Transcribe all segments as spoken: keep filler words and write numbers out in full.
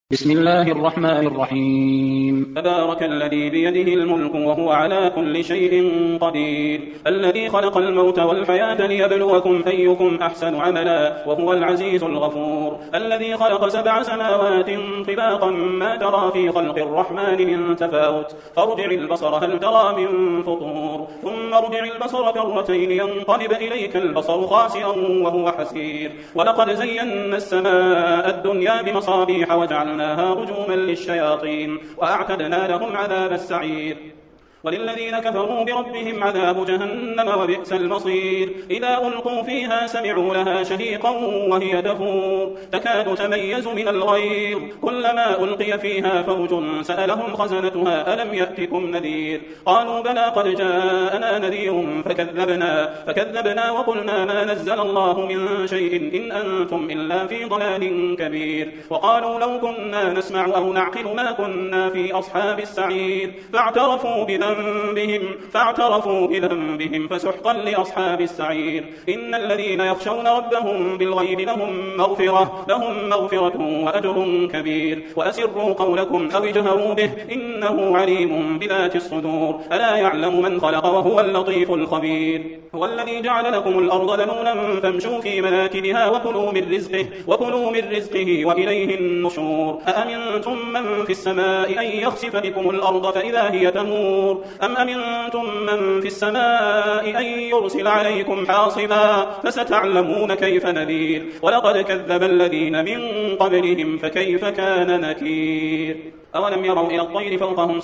بسم الله الرحمن الرحيم. تبارك الذي بيده الملك وهو على كل شيء قدير، الذي خلق الموت والحياة ليبلوكم أيكم أحسن عملا وهو العزيز الغفور، الذي خلق سبع سماوات طباقا ما ترى في خلق الرحمن من تفاوت، فارجع البصر هل ترى من فطور، ثم ارجع البصر كرتين ينقلب إليك البصر خاسئا وهو حسير، ولقد زينا السماء الدنيا بمصابيح وجعلنا رجوما للشياطين وأعتدنا لهم عذاب السعير، وللذين كفروا بربهم عذاب جهنم وبئس المصير، إذا ألقوا فيها سمعوا لها شهيقا وهي تفور تكاد تميز من الغيظ، كلما ألقي فيها فوج سألهم خزنتها ألم يأتكم نذير، قالوا بلى قد جاءنا نذير فكذبنا فكذبنا وقلنا ما نزل الله من شيء إن أنتم إلا في ضلال كبير، وقالوا لو كنا نسمع أو نعقل ما كنا في أصحاب السعير، فاعترفوا بذنبهم بهم فاعترفوا بذنبهم فسحقا لأصحاب السعير، إن الذين يخشون ربهم بالغيب لهم مغفرة لهم مغفرة وأجر كبير، وأسروا قولكم أو اجهروا به إنه عليم بذات الصدور، ألا يعلم من خلق وهو اللطيف الخبير، هو الذي جعل لكم الأرض ذلولا فامشوا في مناكبها وكلوا من رزقه وكلوا من رزقه وإليه النشور، أأمنتم من في السماء أن يخسف بكم الأرض فإذا هي تمور، أم أمنتم من في السماء أن يرسل عليكم حاصبا، فستعلمون كيف نذير، ولقد كذب الذين من قبلهم فكيف كان نكير، أولم يروا إلى الطير فوقهم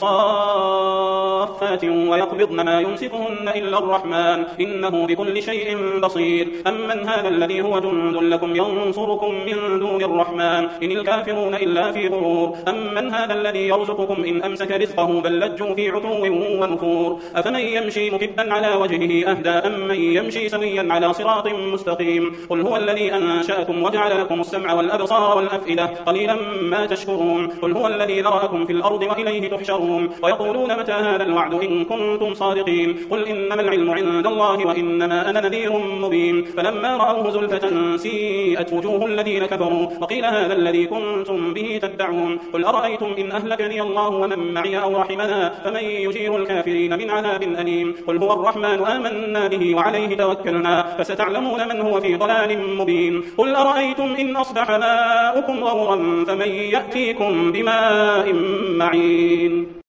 صافات ويقبضن ما يمسكهن إلا الرحمن إنه بكل شيء بصير، أمن هذا الذي هو جند لكم ينصركم من دون الرحمن إن الكافرون إلا في غرور، أمن هذا الذي يرزقكم إن أمسك رزقه بل لجوا في عتو ونفور، أفمن يمشي مكبا على وجهه أهدى أم من يمشي سويا على صراط مستقيم، قل هو الذي أنشأكم وجعل لكم السمع والأبصار والأفئدة قليلا ما تشكرون، قل هو الذي ذرأكم في الأرض وإليه تحشرون، ويقولون متى هذا الوعد إن كنتم صادقين، قل إنما العلم عند الله وإنما أنا نذير مبين، فلما رأوه زلفة سيئت وجوه الذين كفروا وقيل هذا الذي كنتم به تدعون، قل أرأيتم إن أهلكني الله ومن معي أو رحمنا فمن يجير الكافرين من عذاب أليم، قل هو الرحمن آمنا به وعليه توكلنا فستعلمون من هو في ضلال مبين، قل أرأيتم إن أصبح ماؤكم غورا فمن يأتيكم بماء معين.